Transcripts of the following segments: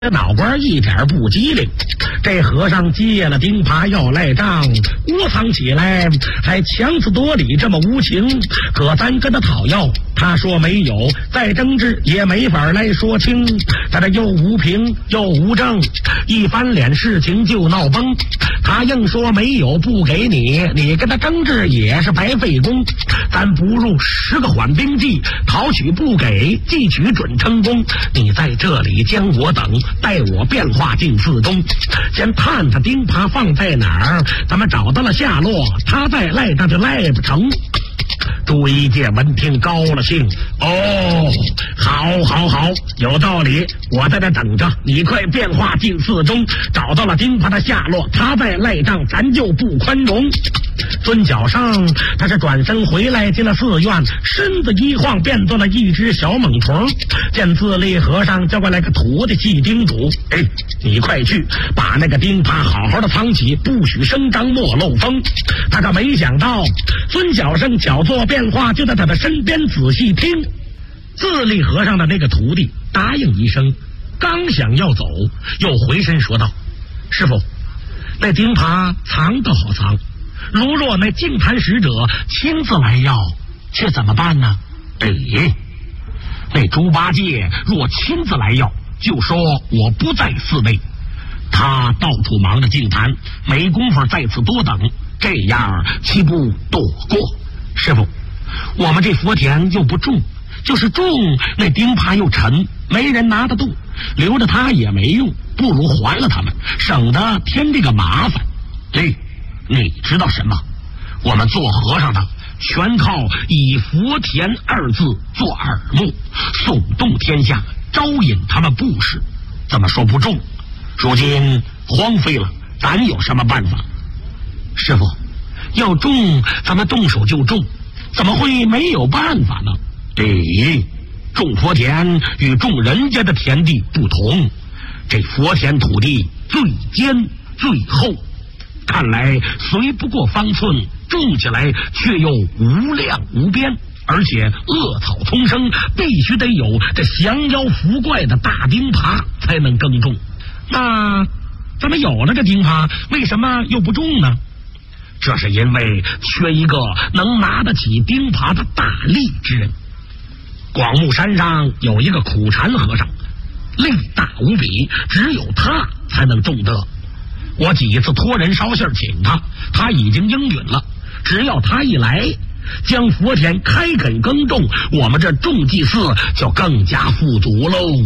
脑瓜一点不机灵，这和尚接了钉耙要赖账，窝藏起来还强词夺理这么无情，可咱跟他讨要，他说没有，再争执也没法来说清，他这又无凭又无证，一翻脸事情就闹崩，他硬说没有不给你，你跟他争执也是白费功，咱不入10个缓兵计，讨取不给，计取准成功，你在这里将我等，待我变化进寺中，先探他钉耙放在哪儿，咱们找到了下落，他再赖那就赖不成。朱一介闻听高了兴，哦，好，有道理，我在这等着，你快变化进寺中，找到了钉耙的下落，他再赖账，咱就不宽容。孙小生他是转身回来进了寺院，身子一晃变做了一只小猛虫，见自立和尚叫过来个徒弟细叮嘱，你快去把那个钉耙好好的藏起，不许声张莫漏风。他可没想到孙小生巧做变化就在他的身边仔细听，自立和尚的那个徒弟答应一声，刚想要走，又回身说道，师傅，那钉耙藏得好藏，如若那净坛使者亲自来要，却怎么办呢？那猪八戒若亲自来要，就说我不在寺内，他到处忙着净坛，没工夫在此多等，这样岂不躲过？师傅，我们这佛田又不重，就是重那钉耙又沉，没人拿得动，留着他也没用，不如还了他们，省得添这个麻烦。你知道什么？我们做和尚的全靠以佛田2字做耳目，耸动天下，招引他们布施，怎么说不重？如今荒废了，咱有什么办法？师傅，要种咱们动手就种，怎么会没有办法呢？种佛田与种人家的田地不同，这佛田土地最尖最厚，看来虽不过方寸，种起来却又无量无边，而且恶草丛生，必须得有这降妖伏怪的大钉耙才能耕种。那咱们有了这钉耙，为什么又不种呢？这是因为缺一个能拿得起钉耙的大力之人。广目山上有一个苦禅和尚，力大无比，只有他才能种得。我几次托人捎信请他，他已经应允了，只要他一来，将佛田开垦耕种，我们这种祭祀就更加富足喽。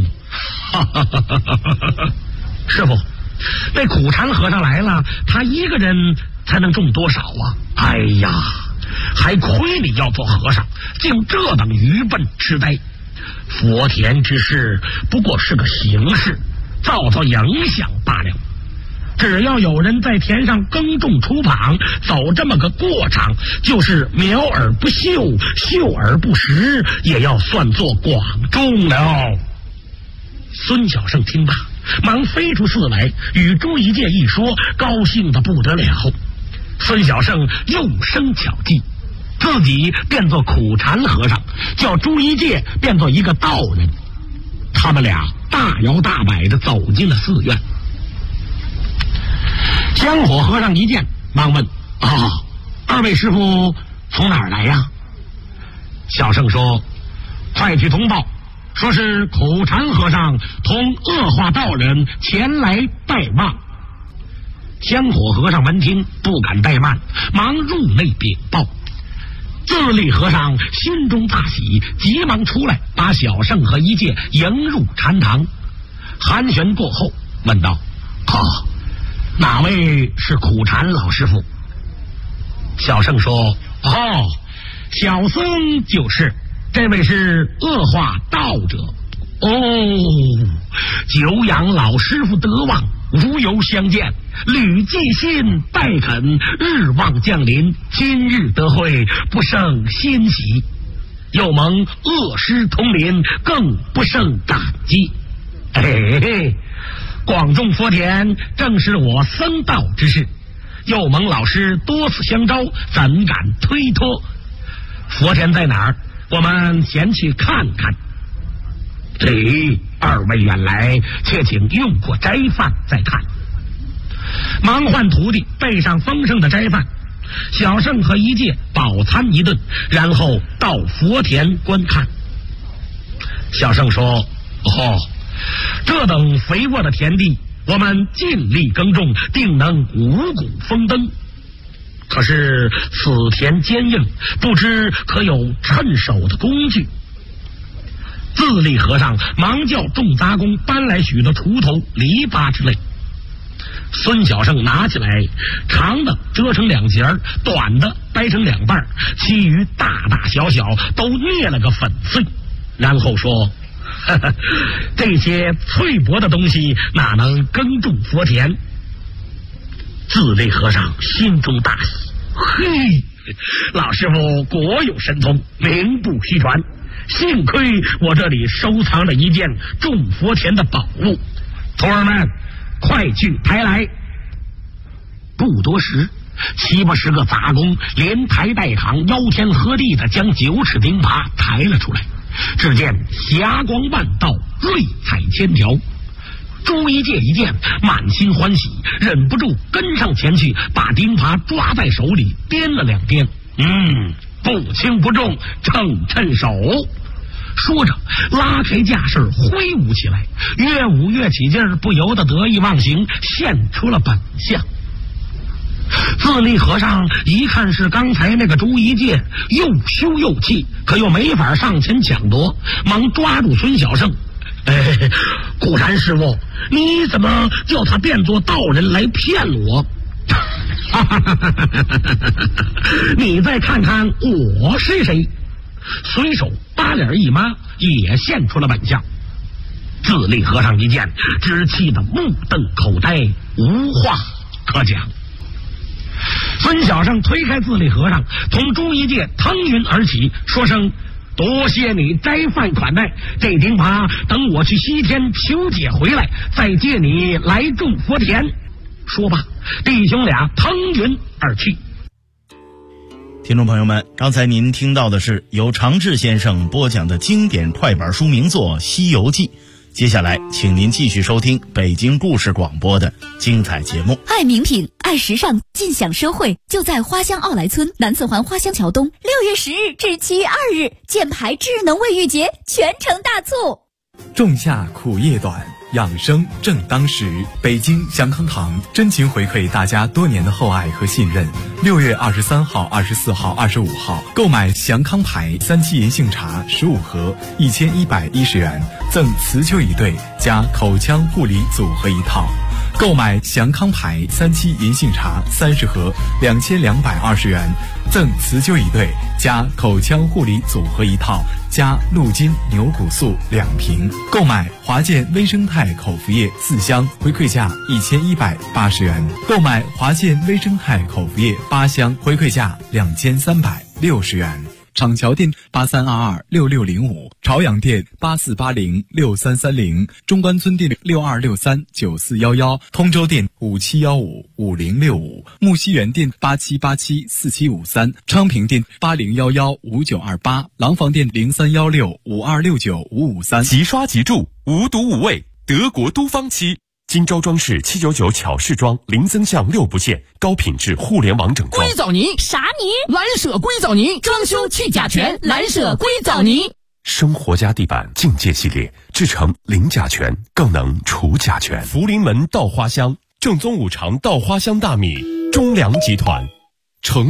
师傅，那苦禅和尚来了，他一个人才能种多少啊？还亏你要做和尚，竟这等愚笨痴呆。佛田之事不过是个形式，造影响罢了。只要有人在田上耕种出耙，走这么个过场，就是苗而不秀，秀而不实，也要算作广种了。孙小生听罢，忙飞出寺来，与朱一介一说，高兴得不得了。孙小生又生巧计，自己变作苦禅和尚，叫朱一介变作一个道人。他们俩大摇大摆地走进了寺院。香火和尚一见，忙问，二位师傅从哪儿来呀？小生说，快去通报，说是苦禅和尚同恶化道人前来拜望。香火和尚闻听，不敢怠慢，忙入内禀报。自立和尚心中大喜，急忙出来，把小圣和一介迎入禅堂。寒暄过后，问道，哪位是苦禅老师傅？小圣说，小僧就是，这位是恶化道者。久仰老师傅德望，无由相见，屡寄信拜恳，日望降临，今日得会，不胜欣喜，又蒙恶师同临，更不胜感激。广种佛田正是我僧道之事，又蒙老师多次相招，怎敢推脱？佛田在哪儿？我们前去看看。 二位远来，且请用过斋饭再看。忙唤徒弟备上丰盛的斋饭，小圣和一介饱餐一顿，然后到佛田观看。小圣说：这等肥沃的田地，我们尽力耕种，定能五谷丰登。可是此田坚硬，不知可有趁手的工具。自力和尚忙叫众杂工搬来许多锄头、篱笆之类。孙小圣拿起来，长的折成两截，短的掰成两半，其余大大小小都捏了个粉碎，然后说：这些脆薄的东西哪能耕种佛田？自力和尚心中大喜，嘿，老师傅果有神通，名不虚传。幸亏我这里收藏了一件种佛田的宝物，徒儿们快去抬来。不多时，7、8、10个杂工连抬带扛，腰天喝地的将9尺钉耙抬了出来。只见霞光万道，瑞彩千条。朱一介一见，满心欢喜，忍不住跟上前去，把钉耙抓在手里，掂了2掂。不轻不重，正趁手。说着拉开架势，挥舞起来，越舞越起劲儿，不由得得意忘形，现出了本相。自力和尚一看是刚才那个朱一介，又羞又气，可又没法上前抢夺，忙抓住孙小圣：固然师傅，你怎么叫他变作道人来骗我？你再看看我是谁？随手把脸一抹，也现出了本相。自力和尚一见，只气得目瞪口呆，无话可讲。孙小圣推开自力和尚，同朱一介腾云而起，说声：多谢你斋饭款待，这钉耙等我去西天求解回来，再借你来种佛田。说罢，弟兄俩腾云而去。 听众朋友们，刚才您听到的是由常志先生播讲的经典快板书名作《西游记》。接下来请您继续收听北京故事广播的精彩节目。 爱名品，爱时尚，尽享奢惠，就在花乡奥莱村南四环花乡桥东。6月10日至7月2日，箭牌智能卫浴节全城大促。 仲夏苦夜短，养生正当时。北京祥康堂真情回馈大家多年的厚爱和信任。6月23号、24号、25号，购买祥康牌3七银杏茶15盒，1110元，赠磁灸一对加口腔护理组合一套。购买祥康牌3七银杏茶30盒，2220元，赠磁灸一对加口腔护理组合一套，加鹿筋牛骨素2瓶。购买华健微生态口服液4箱，回馈价1180元。购买华健微生态口服液8箱，回馈价2360元。厂桥店83226605，朝阳店84806330，中关村店62639411，通州店57155065，木樨园店87874753，昌平店80115928，廊坊店031652695553。 即刷即住，无毒无味，德国都方漆。金州装饰799巧饰装，零增项6不限，高品质互联网整装。 硅藻泥啥泥？蓝舍硅藻泥，装修去甲醛，蓝舍硅藻泥。 生活家地板境界系列，制成零甲醛，更能除甲醛。福临门稻花香，正宗5常稻花香大米，中粮集团。